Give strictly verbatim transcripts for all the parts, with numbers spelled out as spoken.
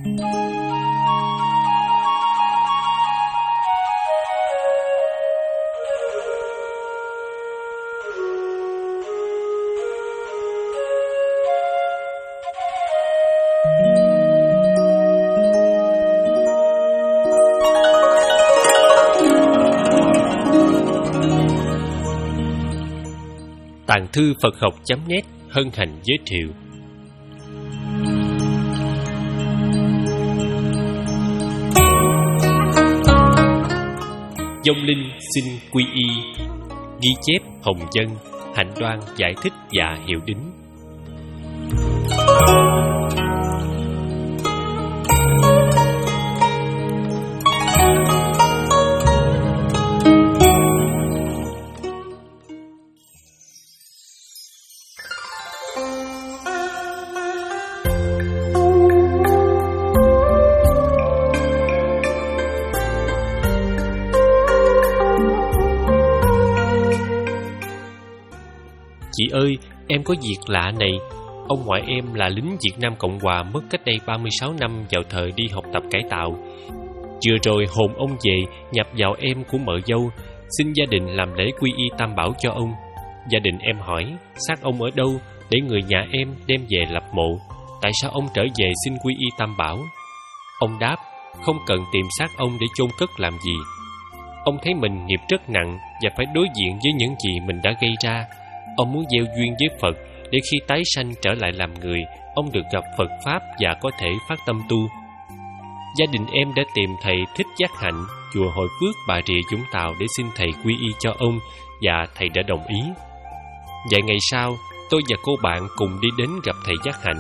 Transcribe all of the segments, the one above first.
Tàng thư Phật học chấm net hân hạnh giới thiệu Vong linh xin quy y. Ghi chép Hồng Dân, Hạnh Đoan giải thích và hiệu đính. Chị ơi, em có việc lạ này. Ông ngoại em là lính Việt Nam Cộng Hòa, mất cách đây ba mươi sáu năm vào thời đi học tập cải tạo. Vừa rồi hồn ông về, nhập vào em của mợ dâu, xin gia đình làm lễ quy y tam bảo cho ông. Gia đình em hỏi, xác ông ở đâu, để người nhà em đem về lập mộ. Tại sao ông trở về xin quy y tam bảo? Ông đáp, không cần tìm xác ông để chôn cất làm gì. Ông thấy mình nghiệp rất nặng và phải đối diện với những gì mình đã gây ra. Ông muốn gieo duyên với Phật để khi tái sanh trở lại làm người, ông được gặp Phật Pháp và có thể phát tâm tu. Gia đình em đã tìm thầy Thích Giác Hạnh, chùa Hội Phước, Bà Rịa, Vũng Tàu để xin thầy quy y cho ông, và thầy đã đồng ý. Vài ngày sau, tôi và cô bạn cùng đi đến gặp thầy Giác Hạnh.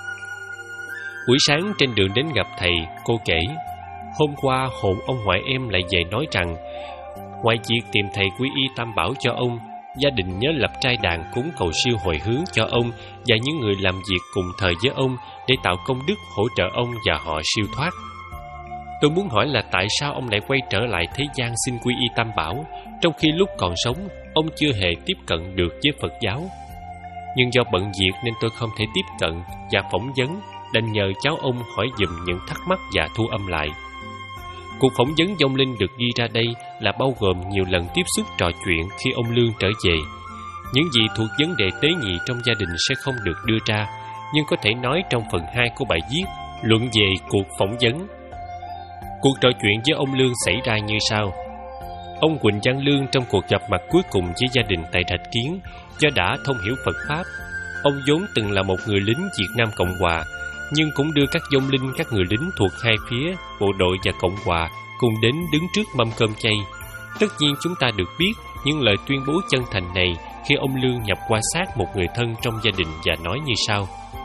Buổi sáng trên đường đến gặp thầy, cô kể, hôm qua hồn ông ngoại em lại về nói rằng, ngoài việc tìm thầy quy y tam bảo cho ông, gia đình nhớ lập trai đàn cúng cầu siêu hồi hướng cho ông và những người làm việc cùng thời với ông để tạo công đức hỗ trợ ông và họ siêu thoát. Tôi muốn hỏi là tại sao ông lại quay trở lại thế gian xin quy y tam bảo, trong khi lúc còn sống ông chưa hề tiếp cận được với Phật giáo. Nhưng do bận việc nên tôi không thể tiếp cận và phỏng vấn, đành nhờ cháu ông hỏi giùm những thắc mắc và thu âm lại. Cuộc phỏng vấn vong linh được ghi ra đây là bao gồm nhiều lần tiếp xúc trò chuyện khi ông Lương trở về. Những gì thuộc vấn đề tế nhị trong gia đình sẽ không được đưa ra, nhưng có thể nói trong phần hai của bài viết luận về cuộc phỏng vấn. Cuộc trò chuyện với ông Lương xảy ra như sau. Ông Quỳnh Văn Lương trong cuộc gặp mặt cuối cùng với gia đình tại Rạch Kiến, do đã thông hiểu Phật Pháp, ông vốn từng là một người lính Việt Nam Cộng Hòa, nhưng cũng đưa các vong linh các người lính thuộc hai phía, bộ đội và Cộng Hòa, cùng đến đứng trước mâm cơm chay. Tất nhiên chúng ta được biết những lời tuyên bố chân thành này khi ông Lương nhập qua xác một người thân trong gia đình và nói như sau.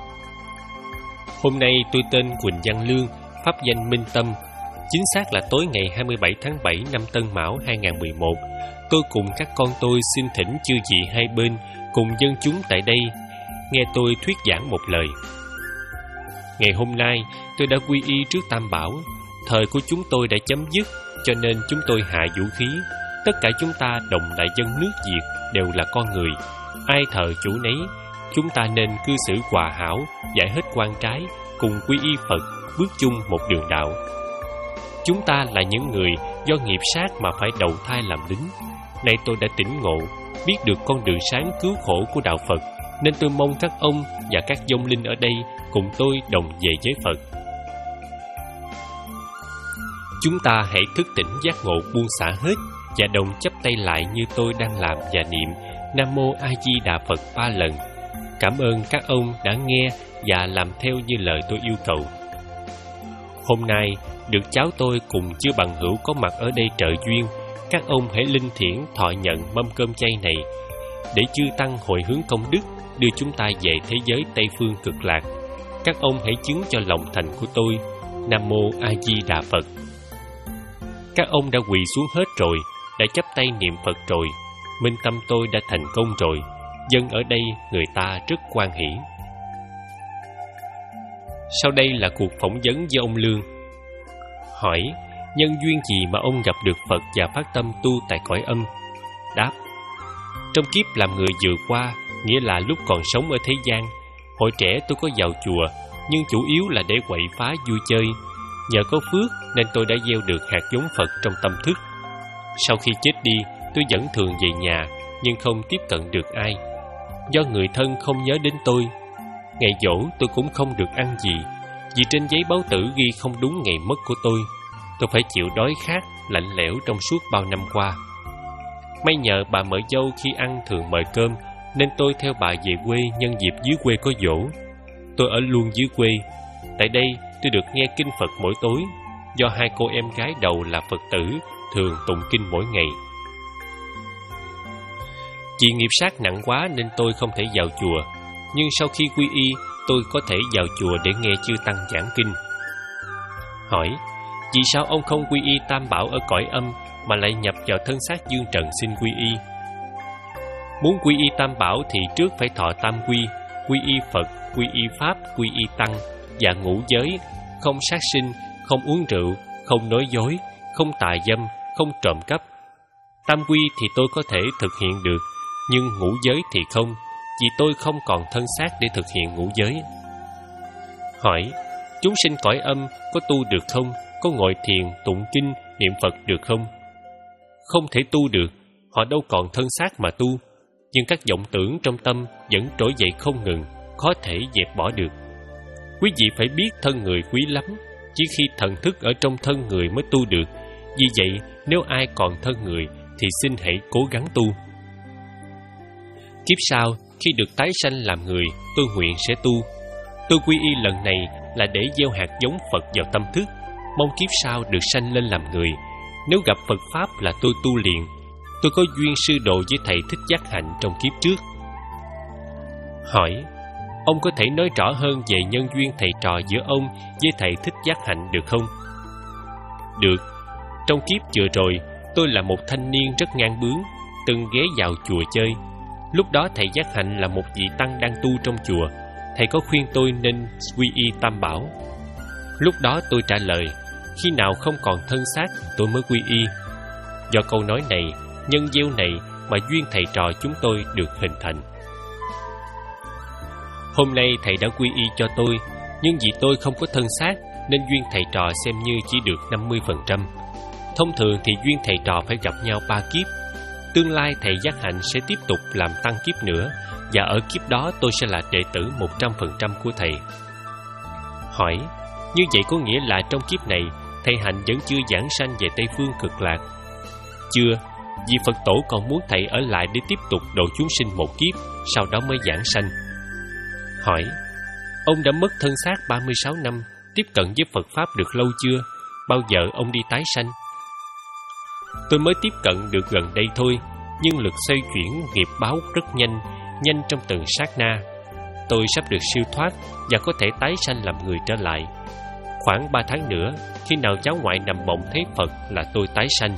Hôm nay tôi tên Quỳnh Văn Lương, pháp danh Minh Tâm. Chính xác là tối ngày hai mươi bảy tháng bảy năm Tân Mão hai nghìn không trăm mười một, tôi cùng các con tôi xin thỉnh chư vị hai bên cùng dân chúng tại đây nghe tôi thuyết giảng một lời. Ngày hôm nay tôi đã quy y trước tam bảo. Thời của chúng tôi đã chấm dứt, cho nên chúng tôi hạ vũ khí. Tất cả chúng ta đồng lại dân nước Việt đều là con người, ai thờ chủ nấy. Chúng ta nên cư xử hòa hảo, giải hết quan trái, cùng quy y Phật, bước chung một đường đạo. Chúng ta là những người do nghiệp sát mà phải đầu thai làm lính. Nay tôi đã tỉnh ngộ, biết được con đường sáng cứu khổ của đạo Phật, nên tôi mong các ông và các vong linh ở đây cùng tôi đồng về với Phật. Chúng ta hãy thức tỉnh giác ngộ buông xả hết và đồng chắp tay lại như tôi đang làm và niệm Nam Mô A Di Đà Phật ba lần. Cảm ơn các ông đã nghe và làm theo như lời tôi yêu cầu. Hôm nay được cháu tôi cùng chư bằng hữu có mặt ở đây trợ duyên. Các ông hãy linh thiển thọ nhận mâm cơm chay này để chư tăng hồi hướng công đức đưa chúng ta về thế giới Tây Phương Cực Lạc. Các ông hãy chứng cho lòng thành của tôi. Nam Mô A Di Đà Phật. Các ông đã quỳ xuống hết rồi, đã chắp tay niệm Phật rồi. Minh tâm tôi đã thành công rồi. Dân ở đây người ta rất hoan hỷ. Sau đây là cuộc phỏng vấn với ông Lương. Hỏi, nhân duyên gì mà ông gặp được Phật và phát tâm tu tại cõi âm? Đáp, trong kiếp làm người vừa qua, nghĩa là lúc còn sống ở thế gian, hồi trẻ tôi có vào chùa, nhưng chủ yếu là để quậy phá vui chơi. Nhờ có phước nên tôi đã gieo được hạt giống Phật trong tâm thức. Sau khi chết đi, tôi vẫn thường về nhà, nhưng không tiếp cận được ai. Do người thân không nhớ đến tôi. Ngày giỗ tôi cũng không được ăn gì, vì trên giấy báo tử ghi không đúng ngày mất của tôi. Tôi phải chịu đói khát, lạnh lẽo trong suốt bao năm qua. May nhờ bà mợ dâu khi ăn thường mời cơm, nên tôi theo bà về quê nhân dịp dưới quê có giỗ. Tôi ở luôn dưới quê. Tại đây tôi được nghe kinh Phật mỗi tối, do hai cô em gái đầu là Phật tử thường tụng kinh mỗi ngày. Vì nghiệp sát nặng quá nên tôi không thể vào chùa, nhưng sau khi quy y, tôi có thể vào chùa để nghe chư tăng giảng kinh. Hỏi, vì sao ông không quy y Tam Bảo ở cõi âm mà lại nhập vào thân xác dương trần xin quy y? Muốn quy y Tam Bảo thì trước phải thọ tam quy, quy y Phật, quy y Pháp, quy y Tăng và ngũ giới, không sát sinh, không uống rượu, không nói dối, không tà dâm, không trộm cắp. Tam quy thì tôi có thể thực hiện được, nhưng ngũ giới thì không, vì tôi không còn thân xác để thực hiện ngũ giới. Hỏi, chúng sinh cõi âm có tu được không? Có ngồi thiền, tụng kinh, niệm Phật được không? Không thể tu được, họ đâu còn thân xác mà tu, nhưng các vọng tưởng trong tâm vẫn trỗi dậy không ngừng, khó thể dẹp bỏ được. Quý vị phải biết thân người quý lắm, chỉ khi thần thức ở trong thân người mới tu được. Vì vậy, nếu ai còn thân người thì xin hãy cố gắng tu. Kiếp sau, khi được tái sanh làm người, tôi nguyện sẽ tu. Tôi quy y lần này là để gieo hạt giống Phật vào tâm thức, mong kiếp sau được sanh lên làm người. Nếu gặp Phật Pháp là tôi tu liền. Tôi có duyên sư độ với thầy Thích Giác Hạnh trong kiếp trước. Hỏi, ông có thể nói rõ hơn về nhân duyên thầy trò giữa ông với thầy Thích Giác Hạnh được không? Được. Trong kiếp vừa rồi, tôi là một thanh niên rất ngang bướng, từng ghé vào chùa chơi. Lúc đó thầy Giác Hạnh là một vị tăng đang tu trong chùa. Thầy có khuyên tôi nên quy y Tam Bảo. Lúc đó tôi trả lời, khi nào không còn thân xác tôi mới quy y. Do câu nói này, nhân gieo này mà duyên thầy trò chúng tôi được hình thành. Hôm nay thầy đã quy y cho tôi, nhưng vì tôi không có thân xác nên duyên thầy trò xem như chỉ được năm mươi phần trăm. Thông thường thì duyên thầy trò phải gặp nhau ba kiếp. Tương lai thầy Giác Hạnh sẽ tiếp tục làm tăng kiếp nữa, và ở kiếp đó tôi sẽ là đệ tử một trăm phần trăm của thầy. Hỏi, như vậy có nghĩa là trong kiếp này thầy Hạnh vẫn chưa giảng sanh về Tây Phương Cực Lạc? Chưa, vì Phật Tổ còn muốn thầy ở lại để tiếp tục độ chúng sinh một kiếp, sau đó mới giảng sanh. Hỏi, ông đã mất thân xác ba mươi sáu năm, tiếp cận với Phật Pháp được lâu chưa? Bao giờ ông đi tái sanh? Tôi mới tiếp cận được gần đây thôi, nhưng lực xoay chuyển nghiệp báo rất nhanh, nhanh trong từng sát na. Tôi sắp được siêu thoát và có thể tái sanh làm người trở lại. Khoảng ba tháng nữa, khi nào cháu ngoại nằm mộng thấy Phật là tôi tái sanh.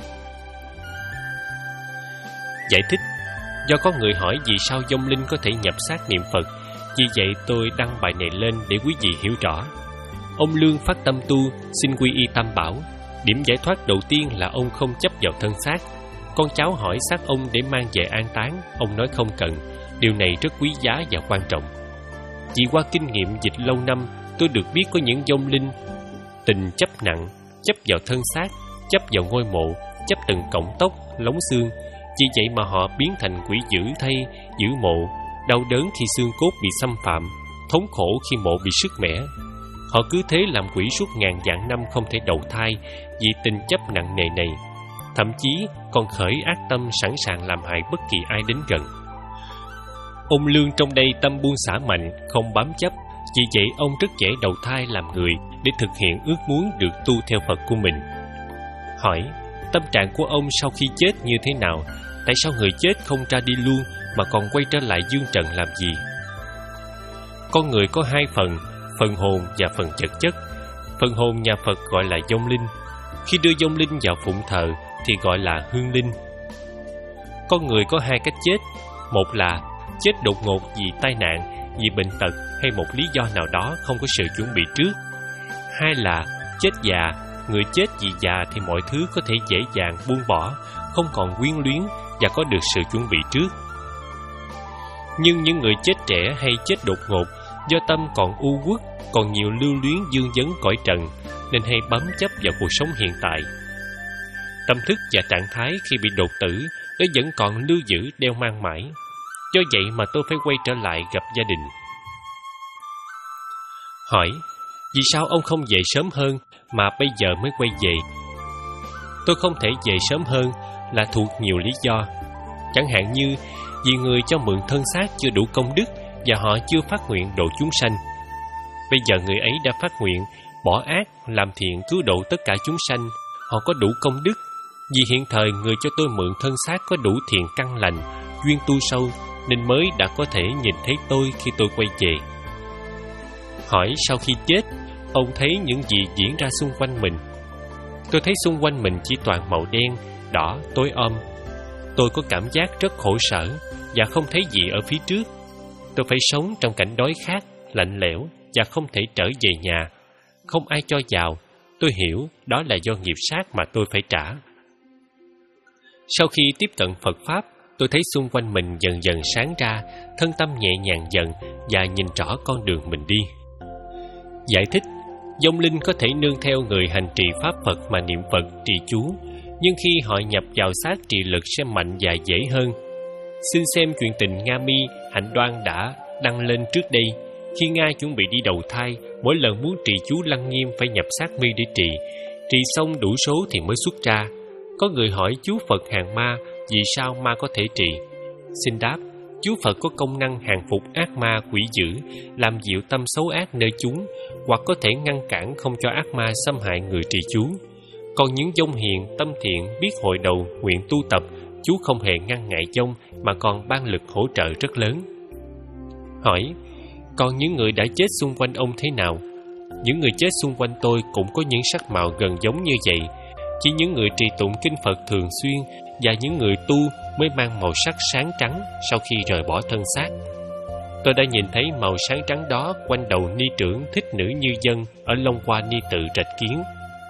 Giải thích, do có người hỏi vì sao vong linh có thể nhập xác niệm Phật, vì vậy tôi đăng bài này lên để quý vị hiểu rõ. Ông Lương phát tâm tu, xin quy y Tam Bảo. Điểm giải thoát đầu tiên là ông không chấp vào thân xác. Con cháu hỏi xác ông để mang về an táng, ông nói không cần. Điều này rất quý giá và quan trọng. Vì qua kinh nghiệm dịch lâu năm, tôi được biết có những vong linh tình chấp nặng, chấp vào thân xác, chấp vào ngôi mộ, chấp từng cọng tóc, lóng xương. Vì vậy mà họ biến thành quỷ dữ thay, giữ mộ, đau đớn khi xương cốt bị xâm phạm, thống khổ khi mộ bị sứt mẻ. Họ cứ thế làm quỷ suốt ngàn vạn năm không thể đầu thai vì tình chấp nặng nề này. Thậm chí còn khởi ác tâm sẵn sàng làm hại bất kỳ ai đến gần. Ông Lương trong đây tâm buông xả mạnh, không bám chấp. Vì vậy ông rất dễ đầu thai làm người để thực hiện ước muốn được tu theo Phật của mình. Hỏi, tâm trạng của ông sau khi chết như thế nào? Tại sao người chết không ra đi luôn mà còn quay trở lại dương trần làm gì? Con người có hai phần, phần hồn và phần vật chất. Phần hồn nhà Phật gọi là vong linh. Khi đưa vong linh vào phụng thờ thì gọi là hương linh. Con người có hai cách chết. Một là chết đột ngột vì tai nạn, vì bệnh tật hay một lý do nào đó không có sự chuẩn bị trước. Hai là chết già. Người chết vì già thì mọi thứ có thể dễ dàng buông bỏ, không còn quyến luyến và có được sự chuẩn bị trước. Nhưng những người chết trẻ hay chết đột ngột Do tâm còn u uất, còn nhiều lưu luyến vương vấn cõi trần, nên hay bám chấp vào cuộc sống hiện tại. Tâm thức và trạng thái khi bị đột tử, nó vẫn còn lưu giữ đeo mang mãi. Do vậy mà tôi phải quay trở lại gặp gia đình. Hỏi, vì sao ông không về sớm hơn mà bây giờ mới quay về? Tôi không thể về sớm hơn là thuộc nhiều lý do. Chẳng hạn như vì người cho mượn thân xác chưa đủ công đức và họ chưa phát nguyện độ chúng sanh. Bây giờ người ấy đã phát nguyện bỏ ác, làm thiện cứu độ tất cả chúng sanh, họ có đủ công đức. Vì hiện thời người cho tôi mượn thân xác có đủ thiện căn lành, duyên tu sâu, nên mới đã có thể nhìn thấy tôi khi tôi quay về. Hỏi, sau khi chết, ông thấy những gì diễn ra xung quanh mình? Tôi thấy xung quanh mình chỉ toàn màu đen, đỏ, tối om. Tôi có cảm giác rất khổ sở và không thấy gì ở phía trước. Tôi phải sống trong cảnh đói khát, lạnh lẽo và không thể trở về nhà. Không ai cho vào. Tôi hiểu đó là do nghiệp sát mà tôi phải trả. Sau khi tiếp cận Phật Pháp, tôi thấy xung quanh mình dần dần sáng ra, thân tâm nhẹ nhàng dần và nhìn rõ con đường mình đi. Giải thích, vong linh có thể nương theo người hành trì Pháp Phật mà niệm Phật, trì chú, nhưng khi họ nhập vào xác trì lực sẽ mạnh và dễ hơn. Xin xem chuyện tình Nga Mi, Hạnh Đoan đã đăng lên trước đây. Khi Nga chuẩn bị đi đầu thai, mỗi lần muốn trì chú lăng nghiêm phải nhập xác mi để trì. Trì xong đủ số thì mới xuất ra. Có người hỏi chú Phật hàng ma, vì sao ma có thể trì? Xin đáp, chú Phật có công năng hàng phục ác ma quỷ dữ, làm dịu tâm xấu ác nơi chúng, hoặc có thể ngăn cản không cho ác ma xâm hại người trì chú. Còn những vong hiền, tâm thiện, biết hội đầu, nguyện tu tập, chú không hề ngăn ngại vong mà còn ban lực hỗ trợ rất lớn. Hỏi, còn những người đã chết xung quanh ông thế nào? Những người chết xung quanh tôi cũng có những sắc màu gần giống như vậy. Chỉ những người trì tụng kinh Phật thường xuyên và những người tu mới mang màu sắc sáng trắng sau khi rời bỏ thân xác. Tôi đã nhìn thấy màu sáng trắng đó quanh đầu ni trưởng Thích Nữ Như Dân ở Long Hoa Ni Tự Trạch Kiến.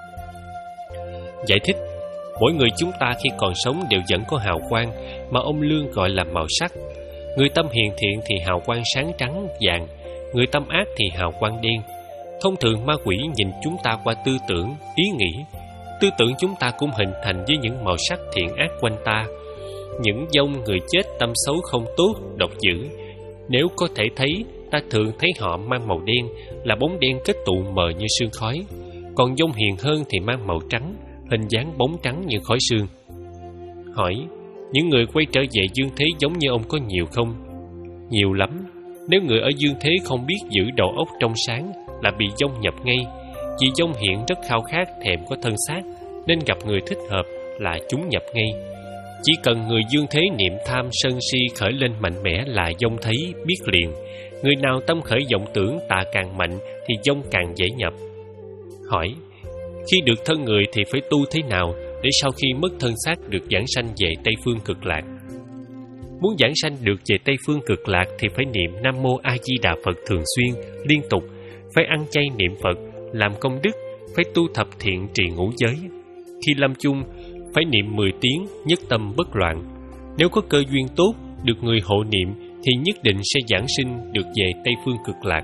Giải thích, mỗi người chúng ta khi còn sống đều vẫn có hào quang mà ông Lương gọi là màu sắc. Người tâm hiền thiện thì hào quang sáng trắng, vàng, người tâm ác thì hào quang đen. Thông thường ma quỷ nhìn chúng ta qua tư tưởng, ý nghĩ. Tư tưởng chúng ta cũng hình thành với những màu sắc thiện ác quanh ta. Những vong người chết tâm xấu không tốt, độc dữ. Nếu có thể thấy, ta thường thấy họ mang màu đen, là bóng đen kết tụ mờ như sương khói. Còn vong hiền hơn thì mang màu trắng, hình dáng bóng trắng như khói sương. Hỏi, những người quay trở về dương thế giống như ông có nhiều không? Nhiều lắm. Nếu người ở dương thế không biết giữ đầu óc trong sáng là bị vong nhập ngay. Vì vong hiện rất khao khát thèm có thân xác, nên gặp người thích hợp là chúng nhập ngay. Chỉ cần người dương thế niệm tham sân si khởi lên mạnh mẽ là vong thấy, biết liền. Người nào tâm khởi vọng tưởng tà càng mạnh thì vong càng dễ nhập. Hỏi, khi được thân người thì phải tu thế nào để sau khi mất thân xác được giảng sanh về Tây Phương Cực Lạc? Muốn giảng sanh được về Tây Phương Cực Lạc thì phải niệm Nam Mô A Di Đà Phật thường xuyên, liên tục, phải ăn chay niệm Phật, làm công đức, phải tu thập thiện trì ngũ giới. Khi lâm chung, phải niệm mười tiếng, nhất tâm bất loạn. Nếu có cơ duyên tốt, được người hộ niệm thì nhất định sẽ giảng sinh được về Tây Phương Cực Lạc.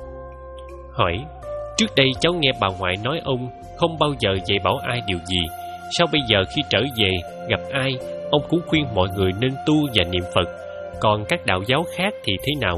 Hỏi, trước đây cháu nghe bà ngoại nói ông không bao giờ dạy bảo ai điều gì. Sao bây giờ khi trở về, gặp ai, ông cũng khuyên mọi người nên tu và niệm Phật? Còn các đạo giáo khác thì thế nào?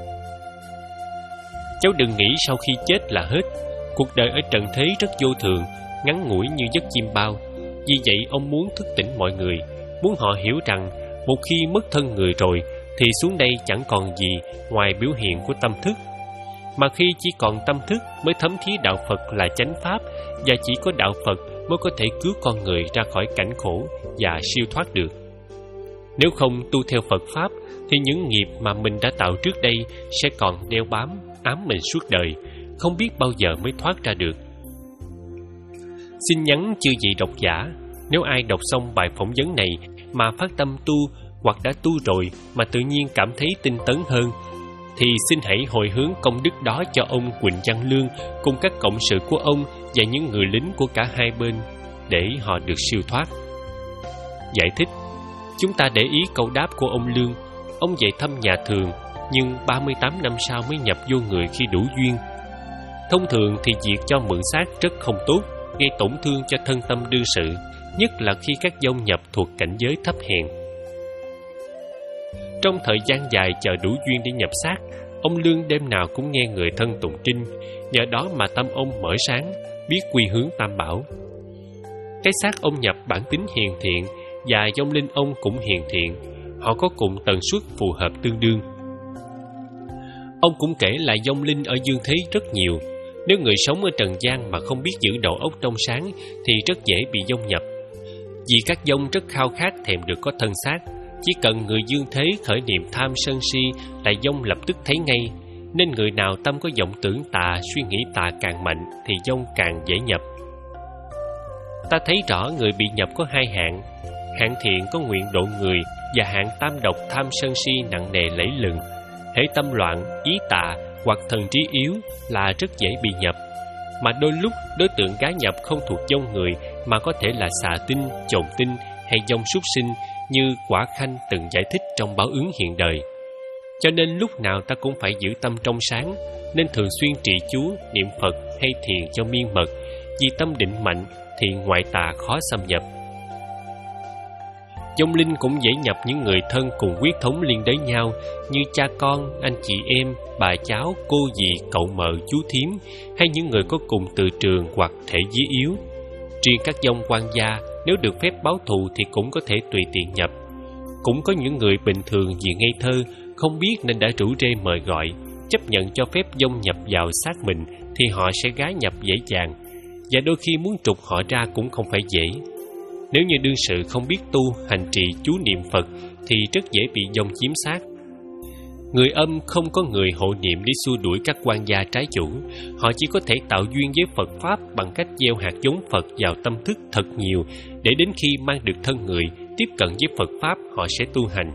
Cháu đừng nghĩ sau khi chết là hết. Cuộc đời ở trần thế rất vô thường, ngắn ngủi như giấc chim bao. Vì vậy ông muốn thức tỉnh mọi người, muốn họ hiểu rằng một khi mất thân người rồi thì xuống đây chẳng còn gì ngoài biểu hiện của tâm thức. Mà khi chỉ còn tâm thức mới thấm thía đạo Phật là chánh pháp, và chỉ có đạo Phật mới có thể cứu con người ra khỏi cảnh khổ và siêu thoát được. Nếu không tu theo Phật Pháp thì những nghiệp mà mình đã tạo trước đây sẽ còn đeo bám, ám mình suốt đời, không biết bao giờ mới thoát ra được. Xin nhắn chư vị độc giả, nếu ai đọc xong bài phỏng vấn này mà phát tâm tu hoặc đã tu rồi mà tự nhiên cảm thấy tinh tấn hơn, thì xin hãy hồi hướng công đức đó cho ông Quỳnh Văn Lương cùng các cộng sự của ông và những người lính của cả hai bên để họ được siêu thoát. Giải thích, chúng ta để ý câu đáp của ông Lương. Ông về thăm nhà thường, nhưng ba mươi tám năm sau mới nhập vô người khi đủ duyên. Thông thường thì việc cho mượn xác rất không tốt, gây tổn thương cho thân tâm đương sự, nhất là khi các vong nhập thuộc cảnh giới thấp hèn. Trong thời gian dài chờ đủ duyên để nhập xác, ông Lương đêm nào cũng nghe người thân tụng kinh, nhờ đó mà tâm ông mở sáng, biết quy hướng tam bảo. Cái xác ông nhập bản tính hiền thiện và vong linh ông cũng hiền thiện, họ có cùng tần suất phù hợp tương đương. Ông cũng kể lại vong linh ở dương thế rất nhiều. Nếu người sống ở trần gian mà không biết giữ đầu óc trong sáng thì rất dễ bị vong nhập. Vì các vong rất khao khát thèm được có thân xác, chỉ cần người dương thế khởi niệm tham sân si là vong lập tức thấy ngay. Nên người nào tâm có vọng tưởng tà, suy nghĩ tà càng mạnh thì vong càng dễ nhập. Ta thấy rõ người bị nhập có hai hạng. Hạng thiện có nguyện độ người, và hạng tam độc tham sân si nặng nề lẫy lừng. Hễ tâm loạn, ý tà hoặc thần trí yếu là rất dễ bị nhập. Mà đôi lúc đối tượng gá nhập không thuộc vong người, mà có thể là xà tinh, chồn tinh hay vong súc sinh, như Quả Khanh từng giải thích trong Báo Ứng hiện đời. Cho nên lúc nào ta cũng phải giữ tâm trong sáng, nên thường xuyên trì chú, niệm Phật hay thiền cho miên mật. Vì tâm định mạnh thì ngoại tà khó xâm nhập. Vong linh cũng dễ nhập những người thân cùng huyết thống liên đới nhau, như cha con, anh chị em, bà cháu, cô dì, cậu mợ, chú thím, hay những người có cùng từ trường hoặc thể giới yếu. Riêng các vong quan gia, nếu được phép báo thù thì cũng có thể tùy tiện nhập. Cũng có những người bình thường vì ngây thơ, không biết nên đã rủ rê mời gọi, chấp nhận cho phép vong nhập vào xác mình thì họ sẽ gá nhập dễ dàng, và đôi khi muốn trục họ ra cũng không phải dễ. Nếu như đương sự không biết tu, hành trì chú niệm Phật thì rất dễ bị vong chiếm xác. Người âm không có người hộ niệm để xua đuổi các quan gia trái chủ. Họ chỉ có thể tạo duyên với Phật Pháp bằng cách gieo hạt giống Phật vào tâm thức thật nhiều, để đến khi mang được thân người, tiếp cận với Phật Pháp họ sẽ tu hành.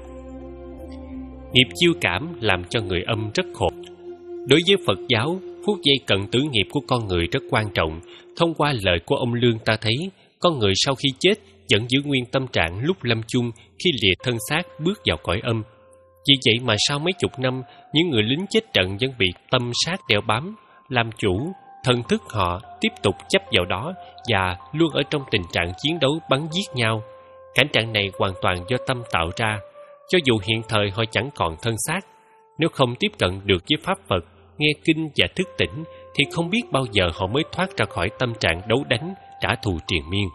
Nghiệp chiêu cảm làm cho người âm rất khổ. Đối với Phật giáo, phút giây cận tử nghiệp của con người rất quan trọng. Thông qua lời của ông Lương ta thấy, con người sau khi chết vẫn giữ nguyên tâm trạng lúc lâm chung khi lìa thân xác bước vào cõi âm. Vì vậy mà sau mấy chục năm, những người lính chết trận vẫn bị tâm sát đeo bám, làm chủ, thần thức họ tiếp tục chấp vào đó và luôn ở trong tình trạng chiến đấu bắn giết nhau. Cảnh trạng này hoàn toàn do tâm tạo ra. Cho dù hiện thời họ chẳng còn thân xác, nếu không tiếp cận được với Pháp Phật, nghe kinh và thức tỉnh, thì không biết bao giờ họ mới thoát ra khỏi tâm trạng đấu đánh, trả thù triền miên.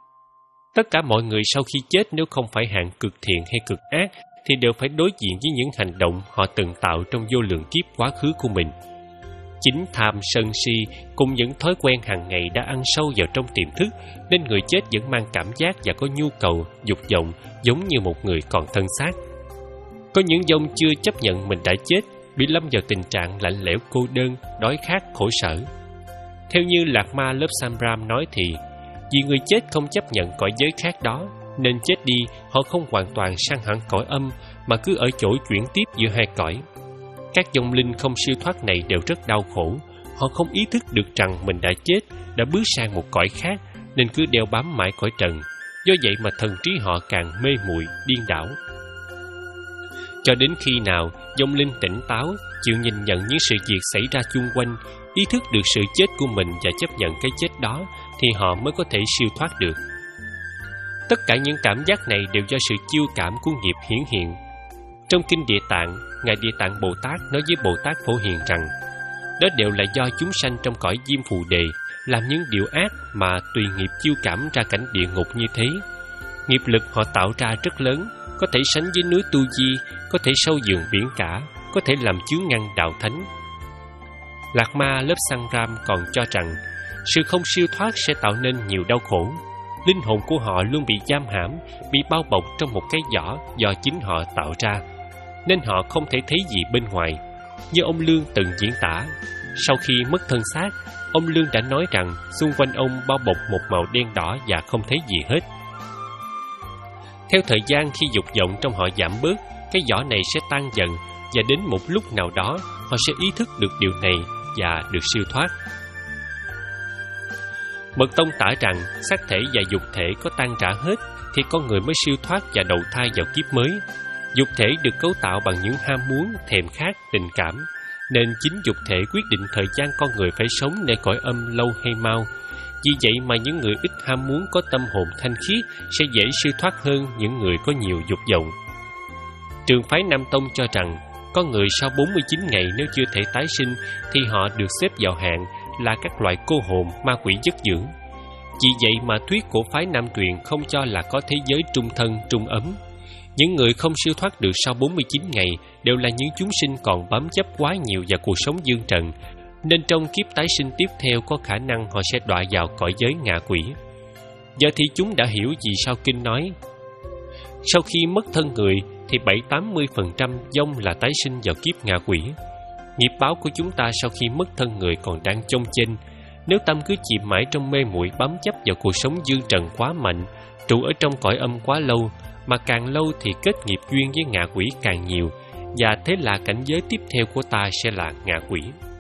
Tất cả mọi người sau khi chết nếu không phải hạng cực thiện hay cực ác thì đều phải đối diện với những hành động họ từng tạo trong vô lượng kiếp quá khứ của mình. Chính tham sân si cùng những thói quen hàng ngày đã ăn sâu vào trong tiềm thức, nên người chết vẫn mang cảm giác và có nhu cầu, dục vọng giống như một người còn thân xác. Có những vong chưa chấp nhận mình đã chết, bị lâm vào tình trạng lạnh lẽo cô đơn, đói khát, khổ sở. Theo như Lạc Ma lớp Samram nói thì, vì người chết không chấp nhận cõi giới khác đó, nên chết đi họ không hoàn toàn sang hẳn cõi âm, mà cứ ở chỗ chuyển tiếp giữa hai cõi. Các vong linh không siêu thoát này đều rất đau khổ. Họ không ý thức được rằng mình đã chết, đã bước sang một cõi khác, nên cứ đeo bám mãi cõi trần. Do vậy mà thần trí họ càng mê muội, điên đảo. Cho đến khi nào vong linh tỉnh táo, chịu nhìn nhận những sự việc xảy ra chung quanh, ý thức được sự chết của mình và chấp nhận cái chết đó, thì họ mới có thể siêu thoát được. Tất cả những cảm giác này đều do sự chiêu cảm của nghiệp hiển hiện. Trong Kinh Địa Tạng, Ngài Địa Tạng Bồ Tát nói với Bồ Tát Phổ Hiền rằng, đó đều là do chúng sanh trong cõi Diêm Phù Đề làm những điều ác mà tùy nghiệp chiêu cảm ra cảnh địa ngục như thế. Nghiệp lực họ tạo ra rất lớn, có thể sánh với núi Tu Di, có thể sâu giường biển cả, có thể làm chướng ngăn đạo thánh. Lạc Ma lớp Sangram còn cho rằng sự không siêu thoát sẽ tạo nên nhiều đau khổ. Linh hồn của họ luôn bị giam hãm, bị bao bọc trong một cái vỏ do chính họ tạo ra, nên họ không thể thấy gì bên ngoài. Như ông Lương từng diễn tả, sau khi mất thân xác, ông Lương đã nói rằng xung quanh ông bao bọc một màu đen đỏ và không thấy gì hết. Theo thời gian, khi dục vọng trong họ giảm bớt, cái vỏ này sẽ tan dần, và đến một lúc nào đó họ sẽ ý thức được điều này và được siêu thoát. Mật Tông tả rằng xác thể và dục thể có tan rã hết thì con người mới siêu thoát và đầu thai vào kiếp mới. Dục thể được cấu tạo bằng những ham muốn, thèm khát, tình cảm, nên chính dục thể quyết định thời gian con người phải sống nơi cõi âm lâu hay mau. Vì vậy mà những người ít ham muốn có tâm hồn thanh khiết sẽ dễ siêu thoát hơn những người có nhiều dục vọng. Trường phái Nam Tông cho rằng, con người sau bốn mươi chín ngày nếu chưa thể tái sinh thì họ được xếp vào hạng là các loại cô hồn, ma quỷ giấc dưỡng. Vì vậy mà thuyết của phái Nam Truyền không cho là có thế giới trung thân, trung ấm. Những người không siêu thoát được sau bốn mươi chín ngày đều là những chúng sinh còn bám chấp quá nhiều vào cuộc sống dương trần, nên trong kiếp tái sinh tiếp theo có khả năng họ sẽ đọa vào cõi giới ngạ quỷ. Giờ thì chúng đã hiểu vì sao kinh nói sau khi mất thân người thì bảy tám mươi phần trăm vong là tái sinh vào kiếp ngạ quỷ. Nghiệp báo của chúng ta sau khi mất thân người còn đang chông chênh. Nếu tâm cứ chìm mãi trong mê muội bám chấp vào cuộc sống dương trần quá mạnh, trụ ở trong cõi âm quá lâu, mà càng lâu thì kết nghiệp duyên với ngạ quỷ càng nhiều, và thế là cảnh giới tiếp theo của ta sẽ là ngạ quỷ.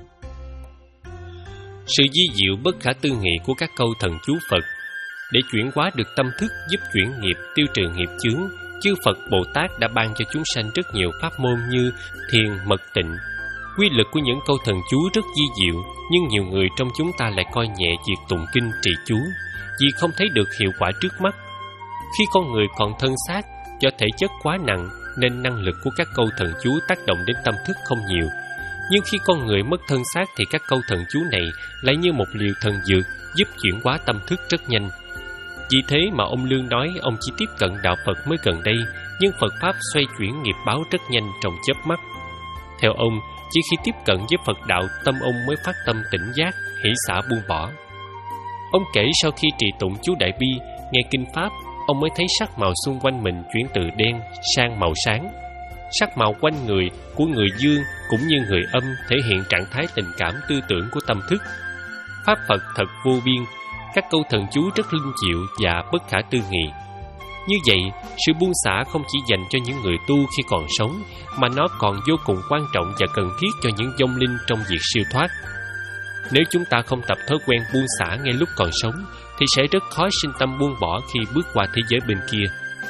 Sự di diệu bất khả tư nghị của các câu thần chú Phật để chuyển hóa được tâm thức, giúp chuyển nghiệp, tiêu trừ nghiệp chướng, chư Phật Bồ Tát đã ban cho chúng sanh rất nhiều pháp môn như thiền, mật tịnh. Quy lực của những câu thần chú rất di diệu, nhưng nhiều người trong chúng ta lại coi nhẹ việc tụng kinh trì chú, vì không thấy được hiệu quả trước mắt. Khi con người còn thân xác, do thể chất quá nặng nên năng lực của các câu thần chú tác động đến tâm thức không nhiều. Nhưng khi con người mất thân xác thì các câu thần chú này lại như một liều thần dược giúp chuyển hóa tâm thức rất nhanh. Vì thế mà ông Lương nói ông chỉ tiếp cận đạo Phật mới gần đây, nhưng Phật Pháp xoay chuyển nghiệp báo rất nhanh trong chớp mắt. Theo ông, chỉ khi tiếp cận với Phật đạo, tâm ông mới phát tâm tỉnh giác, hỷ xả buông bỏ. Ông kể sau khi trì tụng chú Đại Bi, nghe kinh Pháp, ông mới thấy sắc màu xung quanh mình chuyển từ đen sang màu sáng. Sắc màu quanh người của người dương cũng như người âm thể hiện trạng thái tình cảm tư tưởng của tâm thức. Pháp Phật thật vô biên, các câu thần chú rất linh diệu và bất khả tư nghị. Như vậy, sự buông xả không chỉ dành cho những người tu khi còn sống, mà nó còn vô cùng quan trọng và cần thiết cho những vong linh trong việc siêu thoát. Nếu chúng ta không tập thói quen buông xả ngay lúc còn sống, thì sẽ rất khó sinh tâm buông bỏ khi bước qua thế giới bên kia.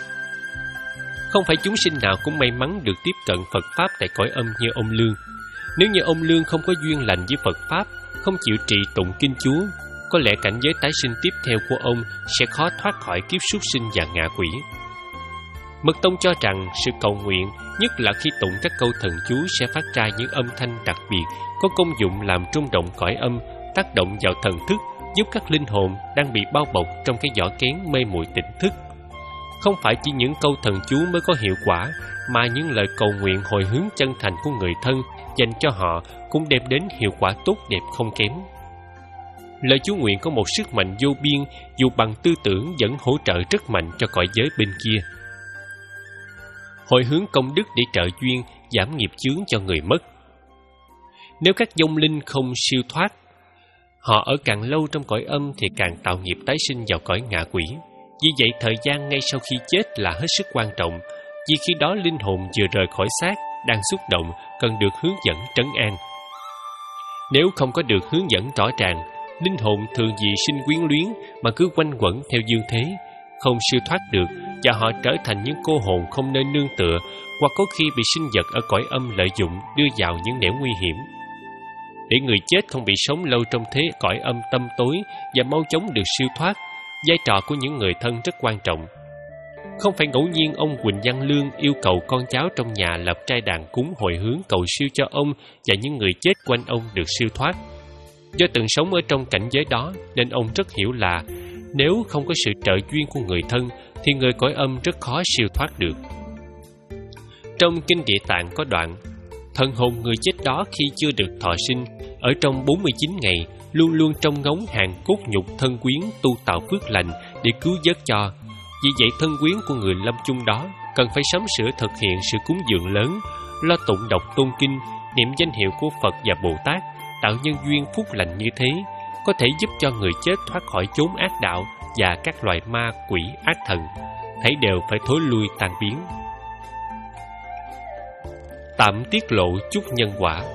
Không phải chúng sinh nào cũng may mắn được tiếp cận Phật Pháp tại cõi âm như ông Lương. Nếu như ông Lương không có duyên lành với Phật Pháp, không chịu trì tụng kinh chú, có lẽ cảnh giới tái sinh tiếp theo của ông sẽ khó thoát khỏi kiếp súc sinh và ngạ quỷ. Mật Tông cho rằng sự cầu nguyện, nhất là khi tụng các câu thần chú, sẽ phát ra những âm thanh đặc biệt có công dụng làm rung động cõi âm, tác động vào thần thức, giúp các linh hồn đang bị bao bọc trong cái vỏ kén mê muội tỉnh thức. Không phải chỉ những câu thần chú mới có hiệu quả, mà những lời cầu nguyện hồi hướng chân thành của người thân dành cho họ cũng đem đến hiệu quả tốt đẹp không kém. Lời chú nguyện có một sức mạnh vô biên, dù bằng tư tưởng vẫn hỗ trợ rất mạnh cho cõi giới bên kia. Hồi hướng công đức để trợ duyên, giảm nghiệp chướng cho người mất. Nếu các vong linh không siêu thoát, họ ở càng lâu trong cõi âm thì càng tạo nghiệp tái sinh vào cõi ngạ quỷ. Vì vậy thời gian ngay sau khi chết là hết sức quan trọng, vì khi đó linh hồn vừa rời khỏi xác, đang xúc động, cần được hướng dẫn trấn an. Nếu không có được hướng dẫn rõ ràng, linh hồn thường vì sinh quyến luyến mà cứ quanh quẩn theo dương thế, không siêu thoát được, và họ trở thành những cô hồn không nơi nương tựa, hoặc có khi bị sinh vật ở cõi âm lợi dụng đưa vào những nẻo nguy hiểm. Để người chết không bị sống lâu trong thế cõi âm tăm tối và mau chóng được siêu thoát, vai trò của những người thân rất quan trọng. Không phải ngẫu nhiên ông Quỳnh Văn Lương yêu cầu con cháu trong nhà lập trai đàn cúng hồi hướng cầu siêu cho ông và những người chết quanh ông được siêu thoát. Do từng sống ở trong cảnh giới đó nên ông rất hiểu là nếu không có sự trợ duyên của người thân thì người cõi âm rất khó siêu thoát được. Trong Kinh Địa Tạng có đoạn: thần hồn người chết đó khi chưa được thọ sinh, ở trong bốn mươi chín ngày luôn luôn trông ngóng hàng cốt nhục thân quyến tu tạo phước lành để cứu vớt cho. Vì vậy thân quyến của người lâm chung đó cần phải sắm sửa thực hiện sự cúng dường lớn, lo tụng đọc tôn kinh, niệm danh hiệu của Phật và Bồ Tát, tạo nhân duyên phúc lành như thế, có thể giúp cho người chết thoát khỏi chốn ác đạo và các loài ma quỷ ác thần, thấy đều phải thối lui tan biến. Tạm tiết lộ chút nhân quả.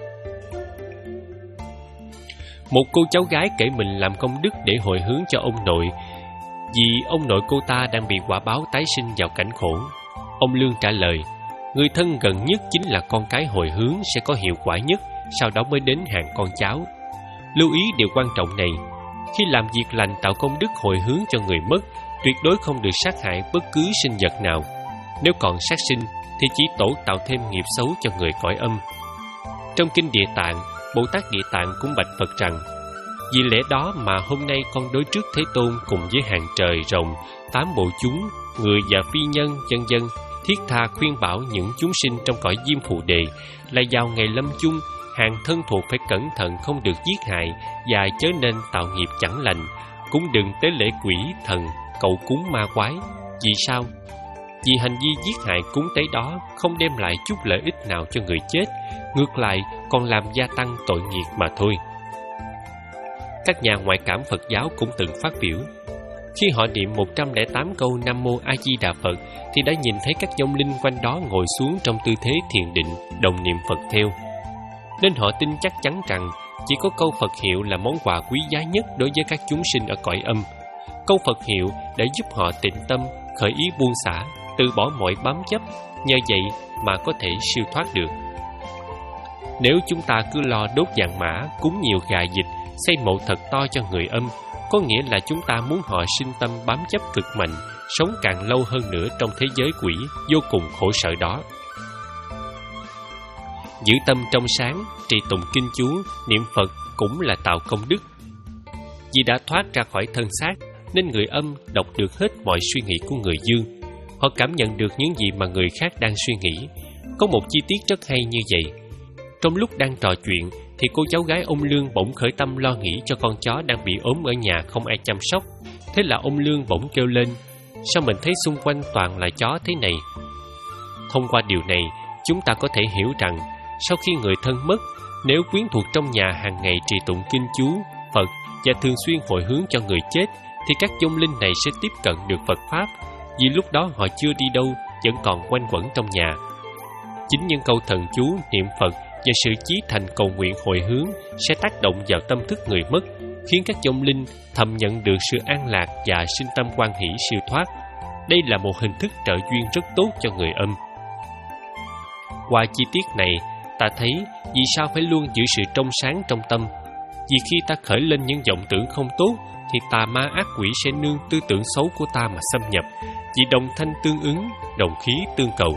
Một cô cháu gái kể mình làm công đức để hồi hướng cho ông nội, vì ông nội cô ta đang bị quả báo tái sinh vào cảnh khổ. Ông Lương trả lời: Người thân gần nhất chính là con cái hồi hướng sẽ có hiệu quả nhất, sau đó mới đến hàng con cháu. Lưu ý điều quan trọng này, khi làm việc lành tạo công đức hồi hướng cho người mất, tuyệt đối không được sát hại bất cứ sinh vật nào. Nếu còn sát sinh thì chỉ tổ tạo thêm nghiệp xấu cho người cõi âm. Trong kinh Địa Tạng, Bồ Tát Địa Tạng cũng bạch Phật rằng, vì lẽ đó mà hôm nay con đối trước Thế Tôn cùng với hàng trời rồng, tám bộ chúng, người và phi nhân, vân vân, thiết tha khuyên bảo những chúng sinh trong cõi Diêm Phù Đề là vào ngày lâm chung, hàng thân thuộc phải cẩn thận không được giết hại và chớ nên tạo nghiệp chẳng lành, cũng đừng tế lễ quỷ thần, cầu cúng ma quái. Vì sao? Vì hành vi giết hại cúng tế đó không đem lại chút lợi ích nào cho người chết, ngược lại còn làm gia tăng tội nghiệp mà thôi. Các nhà ngoại cảm Phật giáo cũng từng phát biểu, khi họ niệm một trăm lẻ tám câu Nam Mô A Di Đà Phật thì đã nhìn thấy các vong linh quanh đó ngồi xuống trong tư thế thiền định, đồng niệm Phật theo. Nên họ tin chắc chắn rằng chỉ có câu Phật hiệu là món quà quý giá nhất đối với các chúng sinh ở cõi âm. Câu Phật hiệu đã giúp họ tịnh tâm, khởi ý buông xả, từ bỏ mọi bám chấp, nhờ vậy mà có thể siêu thoát được. Nếu chúng ta cứ lo đốt vàng mã, cúng nhiều gà vịt, xây mộ thật to cho người âm, có nghĩa là chúng ta muốn họ sinh tâm bám chấp cực mạnh, sống càng lâu hơn nữa trong thế giới quỷ vô cùng khổ sở đó. Giữ tâm trong sáng, trì tụng kinh chú, niệm Phật cũng là tạo công đức. Vì đã thoát ra khỏi thân xác, nên người âm đọc được hết mọi suy nghĩ của người dương. Họ cảm nhận được những gì mà người khác đang suy nghĩ. Có một chi tiết rất hay như vậy. Trong lúc đang trò chuyện thì cô cháu gái ông Lương bỗng khởi tâm lo nghĩ cho con chó đang bị ốm ở nhà không ai chăm sóc. Thế là ông Lương bỗng kêu lên, sao mình thấy xung quanh toàn là chó thế này? Thông qua điều này, chúng ta có thể hiểu rằng sau khi người thân mất, nếu quyến thuộc trong nhà hàng ngày trì tụng kinh chú, Phật và thường xuyên hồi hướng cho người chết, thì các vong linh này sẽ tiếp cận được Phật Pháp, vì lúc đó họ chưa đi đâu, vẫn còn quanh quẩn trong nhà. Chính những câu thần chú, niệm Phật và sự chí thành cầu nguyện hồi hướng sẽ tác động vào tâm thức người mất, khiến các vong linh thầm nhận được sự an lạc và sinh tâm hoan hỷ siêu thoát. Đây là một hình thức trợ duyên rất tốt cho người âm. Qua chi tiết này, ta thấy vì sao phải luôn giữ sự trong sáng trong tâm. Vì khi ta khởi lên những vọng tưởng không tốt, thì tà ma ác quỷ sẽ nương tư tưởng xấu của ta mà xâm nhập. Vì đồng thanh tương ứng, đồng khí tương cầu.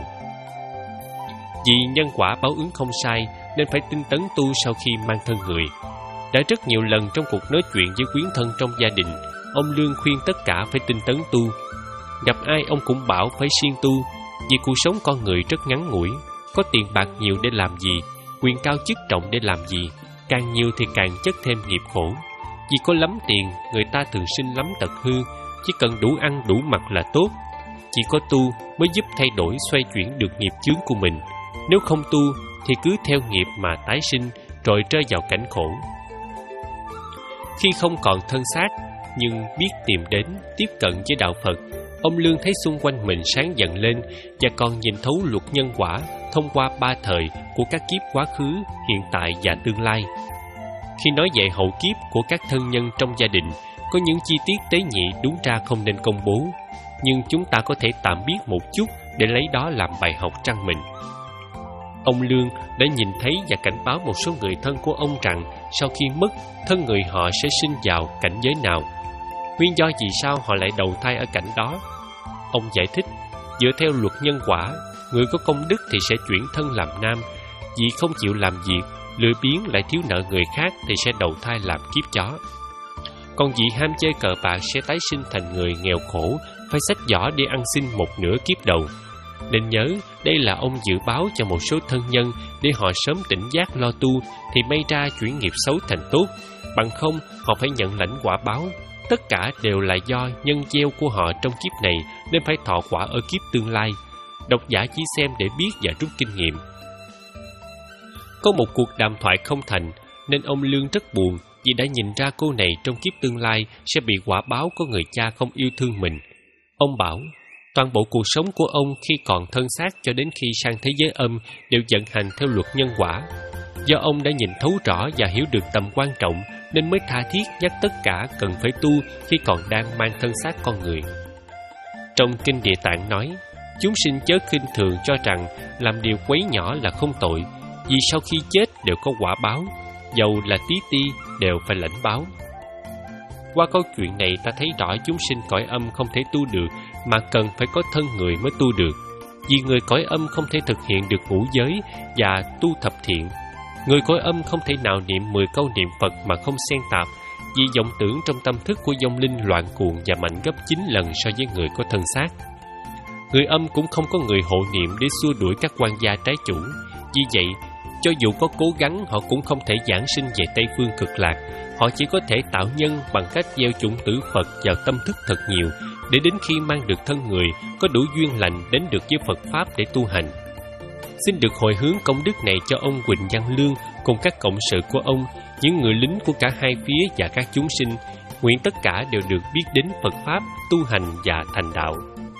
Vì nhân quả báo ứng không sai, nên phải tinh tấn tu sau khi mang thân người. Đã rất nhiều lần trong cuộc nói chuyện với quyến thân trong gia đình, ông Lương khuyên tất cả phải tinh tấn tu. Gặp ai ông cũng bảo phải siêng tu, vì cuộc sống con người rất ngắn ngủi. Có tiền bạc nhiều để làm gì, quyền cao chức trọng để làm gì, càng nhiều thì càng chất thêm nghiệp khổ. Vì có lắm tiền, người ta thường sinh lắm tật hư, chỉ cần đủ ăn đủ mặc là tốt. Chỉ có tu mới giúp thay đổi xoay chuyển được nghiệp chướng của mình. Nếu không tu thì cứ theo nghiệp mà tái sinh, rồi rơi vào cảnh khổ. Khi không còn thân xác, nhưng biết tìm đến, tiếp cận với đạo Phật, ông Lương thấy xung quanh mình sáng dần lên và còn nhìn thấu luật nhân quả thông qua ba thời của các kiếp quá khứ, hiện tại và tương lai. Khi nói về hậu kiếp của các thân nhân trong gia đình, có những chi tiết tế nhị đúng ra không nên công bố, nhưng chúng ta có thể tạm biết một chút để lấy đó làm bài học trăng mình. Ông Lương đã nhìn thấy và cảnh báo một số người thân của ông rằng sau khi mất, thân người họ sẽ sinh vào cảnh giới nào. Nguyên do vì sao họ lại đầu thai ở cảnh đó? Ông giải thích, dựa theo luật nhân quả, người có công đức thì sẽ chuyển thân làm nam, vì không chịu làm việc, lười biếng lại thiếu nợ người khác thì sẽ đầu thai làm kiếp chó. Còn vị ham chơi cờ bạc sẽ tái sinh thành người nghèo khổ, phải xách giỏ đi ăn xin một nửa kiếp đầu. Nên nhớ, đây là ông dự báo cho một số thân nhân để họ sớm tỉnh giác lo tu thì may ra chuyển nghiệp xấu thành tốt, bằng không họ phải nhận lãnh quả báo. Tất cả đều là do nhân gieo của họ trong kiếp này nên phải thọ quả ở kiếp tương lai. Độc giả chỉ xem để biết và rút kinh nghiệm. Có một cuộc đàm thoại không thành nên ông Lương rất buồn vì đã nhìn ra cô này trong kiếp tương lai sẽ bị quả báo của người cha không yêu thương mình. Ông bảo, toàn bộ cuộc sống của ông khi còn thân xác cho đến khi sang thế giới âm đều vận hành theo luật nhân quả. Do ông đã nhìn thấu rõ và hiểu được tầm quan trọng nên mới tha thiết nhắc tất cả cần phải tu khi còn đang mang thân xác con người. Trong Kinh Địa Tạng nói, Chúng sinh chớ khinh thường cho rằng làm điều quấy nhỏ là không tội, vì sau khi chết đều có quả báo, dầu là tí ti đều phải lãnh báo. Qua câu chuyện này ta thấy rõ chúng sinh cõi âm không thể tu được, mà cần phải có thân người mới tu được. Vì người cõi âm không thể thực hiện được ngũ giới và tu thập thiện. Người cõi âm không thể nào niệm mười câu niệm Phật mà không xen tạp, vì vọng tưởng trong tâm thức của vong linh loạn cuồng và mạnh gấp chín lần so với người có thân xác. Người âm cũng không có người hộ niệm để xua đuổi các quan gia trái chủ. Vì vậy, cho dù có cố gắng, họ cũng không thể giảng sinh về Tây Phương Cực Lạc. Họ chỉ có thể tạo nhân bằng cách gieo chủng tử Phật vào tâm thức thật nhiều, để đến khi mang được thân người, có đủ duyên lành đến được với Phật Pháp để tu hành. Xin được hồi hướng công đức này cho ông Quỳnh Văn Lương cùng các cộng sự của ông, những người lính của cả hai phía và các chúng sinh. Nguyện tất cả đều được biết đến Phật Pháp, tu hành và thành đạo.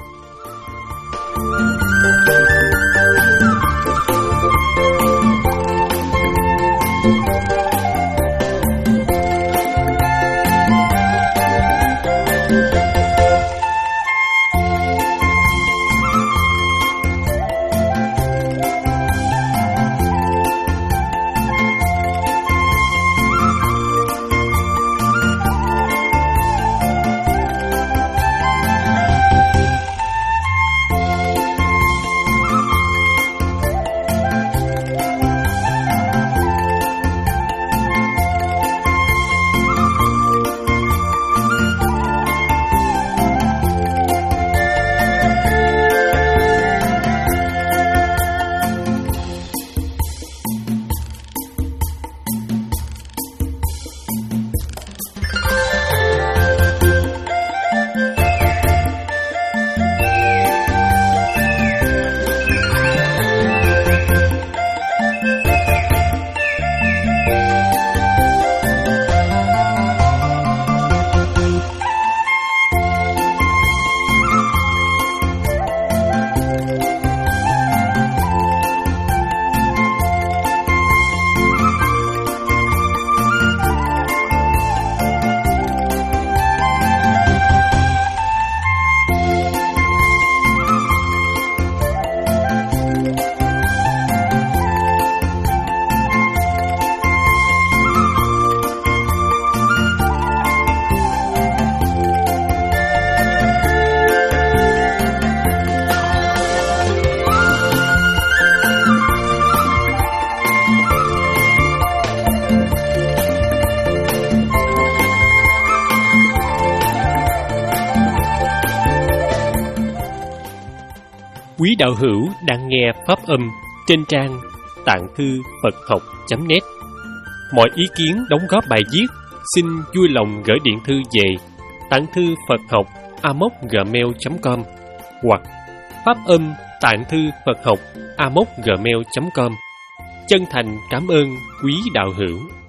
Quý đạo hữu đang nghe pháp âm trên trang tạng thư Phật học chấm net. Mọi ý kiến đóng góp bài viết xin vui lòng gửi điện thư về tạng thư Phật học a mốc gmail chấm com hoặc pháp âm tạng thư Phật học a mốc gmail chấm com. Chân thành cảm ơn quý đạo hữu.